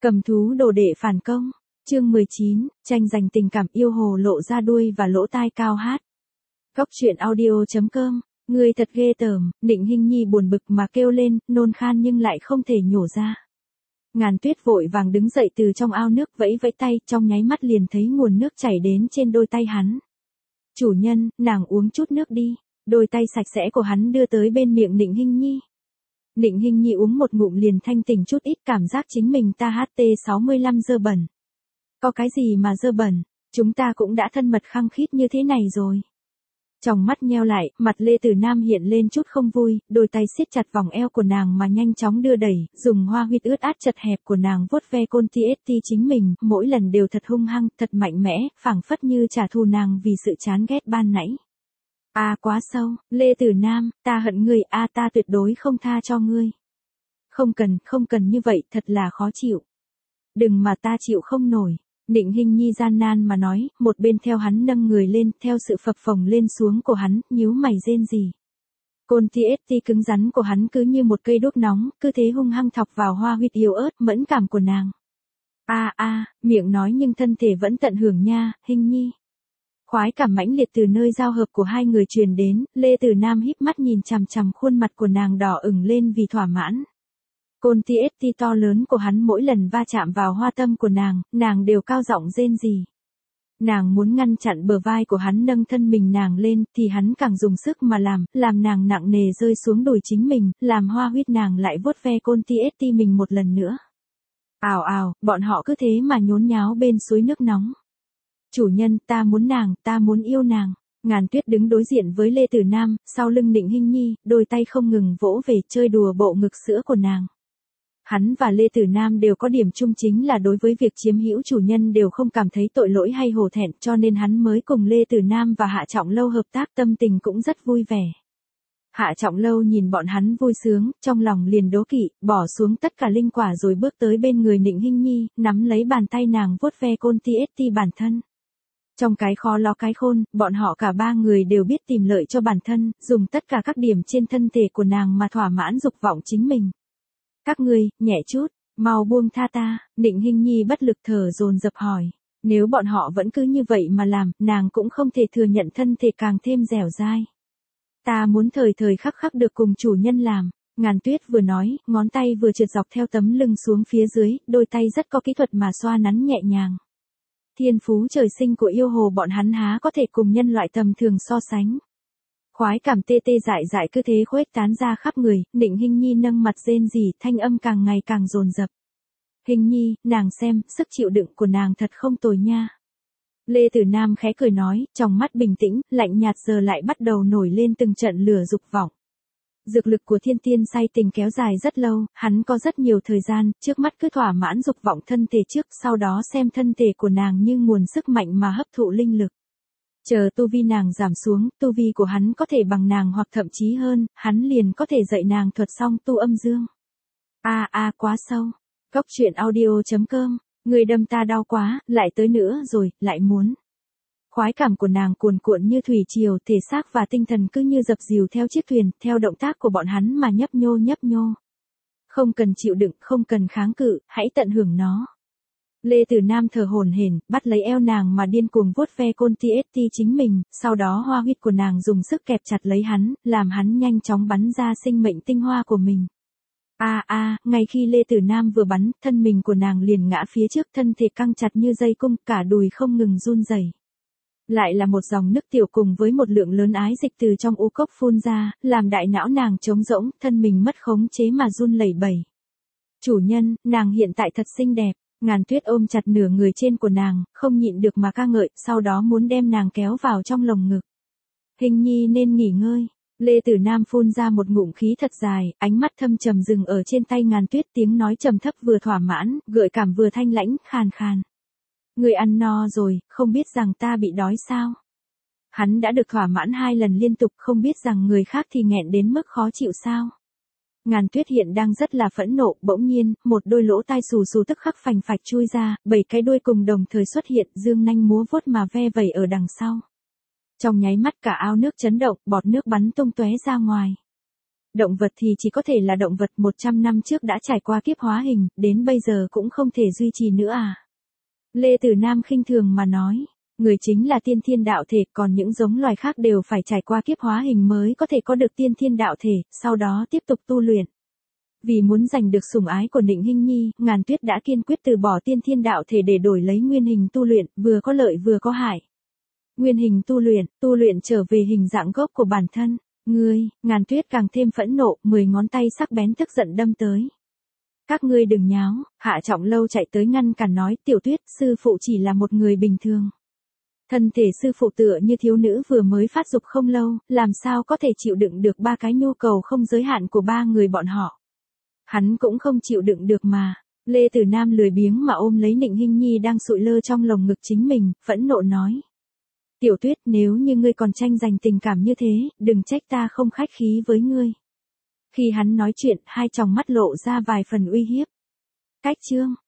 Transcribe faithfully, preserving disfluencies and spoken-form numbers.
Cầm thú đồ đệ phản công. Chương mười chín, tranh giành tình cảm yêu hồ lộ ra đuôi và lỗ tai cao hát. Góc truyện audio chấm com. Người thật ghê tởm, Định Hinh Nhi buồn bực mà kêu lên, nôn khan nhưng lại không thể nhổ ra. Ngàn Tuyết vội vàng đứng dậy từ trong ao nước vẫy vẫy tay, trong nháy mắt liền thấy nguồn nước chảy đến trên đôi tay hắn. Chủ nhân, nàng uống chút nước đi. Đôi tay sạch sẽ của hắn đưa tới bên miệng Định Hinh Nhi. Định Hinh Nhi uống một ngụm liền thanh tỉnh chút ít, cảm giác chính mình ta hát tê sáu mươi lăm dơ bẩn. Có cái gì mà dơ bẩn, chúng ta cũng đã thân mật khăng khít như thế này rồi. Trong mắt nheo lại, mặt Lê Tử Nam hiện lên chút không vui, đôi tay siết chặt vòng eo của nàng mà nhanh chóng đưa đẩy, dùng hoa huyết ướt át chật hẹp của nàng vuốt ve côn ti ét ti chính mình, mỗi lần đều thật hung hăng, thật mạnh mẽ, phảng phất như trả thù nàng vì sự chán ghét ban nãy. A à, quá sâu, Lê Tử Nam, ta hận ngươi, a à, ta tuyệt đối không tha cho ngươi. Không cần, không cần như vậy, thật là khó chịu. Đừng mà ta chịu không nổi. Định Hinh Nhi gian nan mà nói, một bên theo hắn nâng người lên, theo sự phập phồng lên xuống của hắn, nhíu mày rên rỉ. Côn ti ét ti cứng rắn của hắn cứ như một cây đốt nóng, cứ thế hung hăng thọc vào hoa huyết yếu ớt, mẫn cảm của nàng. A a, à, miệng nói nhưng thân thể vẫn tận hưởng nha, Hinh Nhi. Khoái cảm mãnh liệt từ nơi giao hợp của hai người truyền đến, Lê Tử Nam híp mắt nhìn chằm chằm khuôn mặt của nàng đỏ ửng lên vì thỏa mãn. Côn ti ét ti to lớn của hắn mỗi lần va chạm vào hoa tâm của nàng, nàng đều cao giọng rên rỉ. Nàng muốn ngăn chặn bờ vai của hắn nâng thân mình nàng lên, thì hắn càng dùng sức mà làm, làm nàng nặng nề rơi xuống đùi chính mình, làm hoa huyết nàng lại vuốt ve côn ti ét ti mình một lần nữa. Ào ào, bọn họ cứ thế mà nhốn nháo bên suối nước nóng. Chủ nhân, ta muốn nàng, ta muốn yêu nàng. Ngàn Tuyết đứng đối diện với Lê Tử Nam, sau lưng Định Hinh Nhi, đôi tay không ngừng vỗ về chơi đùa bộ ngực sữa của nàng. Hắn và Lê Tử Nam đều có điểm chung chính là đối với việc chiếm hữu chủ nhân đều không cảm thấy tội lỗi hay hổ thẹn, cho nên hắn mới cùng Lê Tử Nam và Hạ Trọng Lâu hợp tác, tâm tình cũng rất vui vẻ. Hạ Trọng Lâu nhìn bọn hắn vui sướng, trong lòng liền đố kỵ, bỏ xuống tất cả linh quả rồi bước tới bên người Định Hinh Nhi, nắm lấy bàn tay nàng vuốt ve côn ti ét ti bản thân. Trong cái khó ló cái khôn, bọn họ cả ba người đều biết tìm lợi cho bản thân, dùng tất cả các điểm trên thân thể của nàng mà thỏa mãn dục vọng chính mình. Các ngươi, nhẹ chút, mau buông tha ta, Định Hinh Nhi bất lực thở dồn dập hỏi. Nếu bọn họ vẫn cứ như vậy mà làm, nàng cũng không thể thừa nhận thân thể càng thêm dẻo dai. Ta muốn thời thời khắc khắc được cùng chủ nhân làm. Ngàn Tuyết vừa nói, ngón tay vừa trượt dọc theo tấm lưng xuống phía dưới, đôi tay rất có kỹ thuật mà xoa nắn nhẹ nhàng. Thiên phú trời sinh của yêu hồ bọn hắn há có thể cùng nhân loại tầm thường so sánh. Khoái cảm tê tê dại dại cứ thế khuếch tán ra khắp người, Định Hinh Nhi nâng mặt rên rỉ, thanh âm càng ngày càng dồn dập. Hinh Nhi, nàng xem, sức chịu đựng của nàng thật không tồi nha. Lê Tử Nam khẽ cười nói, trong mắt bình tĩnh, lạnh nhạt giờ lại bắt đầu nổi lên từng trận lửa dục vọng. Dược lực của thiên tiên say tình kéo dài rất lâu, hắn có rất nhiều thời gian, trước mắt cứ thỏa mãn dục vọng thân thể trước, sau đó xem thân thể của nàng như nguồn sức mạnh mà hấp thụ linh lực. Chờ tu vi nàng giảm xuống, tu vi của hắn có thể bằng nàng hoặc thậm chí hơn, hắn liền có thể dạy nàng thuật xong tu âm dương. A à, a à, quá sâu. Góc truyện audio chấm com. Người đâm ta đau quá, lại tới nữa rồi, lại muốn. Khoái cảm của nàng cuồn cuộn như thủy triều, thể xác và tinh thần cứ như dập dìu theo chiếc thuyền, theo động tác của bọn hắn mà nhấp nhô nhấp nhô. Không cần chịu đựng, không cần kháng cự, hãy tận hưởng nó. Lê Tử Nam thở hổn hển, bắt lấy eo nàng mà điên cuồng vuốt ve côn ti ét ti chính mình, sau đó hoa huyết của nàng dùng sức kẹp chặt lấy hắn, làm hắn nhanh chóng bắn ra sinh mệnh tinh hoa của mình. A à, a, à, ngay khi Lê Tử Nam vừa bắn, thân mình của nàng liền ngã phía trước, thân thể căng chặt như dây cung, cả đùi không ngừng run rẩy. Lại là một dòng nước tiểu cùng với một lượng lớn ái dịch từ trong u cốc phun ra, làm đại não nàng trống rỗng, thân mình mất khống chế mà run lẩy bẩy. Chủ nhân, nàng hiện tại thật xinh đẹp. Ngàn Tuyết ôm chặt nửa người trên của nàng, không nhịn được mà ca ngợi, sau đó muốn đem nàng kéo vào trong lồng ngực. Hinh Nhi nên nghỉ ngơi. Lê Tử Nam phun ra một ngụm khí thật dài, ánh mắt thâm trầm dừng ở trên tay Ngàn Tuyết, tiếng nói trầm thấp vừa thỏa mãn, gợi cảm vừa thanh lãnh, khàn khàn. Người ăn no rồi, không biết rằng ta bị đói sao? Hắn đã được thỏa mãn hai lần liên tục, không biết rằng người khác thì nghẹn đến mức khó chịu sao? Ngàn Tuyết hiện đang rất là phẫn nộ, bỗng nhiên, một đôi lỗ tai xù xù tức khắc phành phạch chui ra, bảy cái đuôi cùng đồng thời xuất hiện, dương nanh múa vuốt mà ve vẩy ở đằng sau. Trong nháy mắt cả ao nước chấn động, bọt nước bắn tung tóe ra ngoài. Động vật thì chỉ có thể là động vật một trăm năm trước đã trải qua kiếp hóa hình, đến bây giờ cũng không thể duy trì nữa à. Lê Tử Nam khinh thường mà nói, người chính là tiên thiên đạo thể, còn những giống loài khác đều phải trải qua kiếp hóa hình mới có thể có được tiên thiên đạo thể, sau đó tiếp tục tu luyện. Vì muốn giành được sủng ái của Ninh Hinh Nhi, Ngàn Tuyết đã kiên quyết từ bỏ tiên thiên đạo thể để đổi lấy nguyên hình tu luyện, vừa có lợi vừa có hại. Nguyên hình tu luyện, tu luyện trở về hình dạng gốc của bản thân. Ngươi, Ngàn Tuyết càng thêm phẫn nộ, mười ngón tay sắc bén tức giận đâm tới. Các ngươi đừng nháo, Hạ Trọng Lâu chạy tới ngăn cản nói, Tiểu Tuyết, sư phụ chỉ là một người bình thường. Thân thể sư phụ tựa như thiếu nữ vừa mới phát dục không lâu, làm sao có thể chịu đựng được ba cái nhu cầu không giới hạn của ba người bọn họ. Hắn cũng không chịu đựng được mà. Lê Tử Nam lười biếng mà ôm lấy Ninh Hinh Nhi đang sụi lơ trong lồng ngực chính mình, phẫn nộ nói. Tiểu Tuyết, nếu như ngươi còn tranh giành tình cảm như thế, đừng trách ta không khách khí với ngươi. Khi hắn nói chuyện, hai tròng mắt lộ ra vài phần uy hiếp. Cách chương.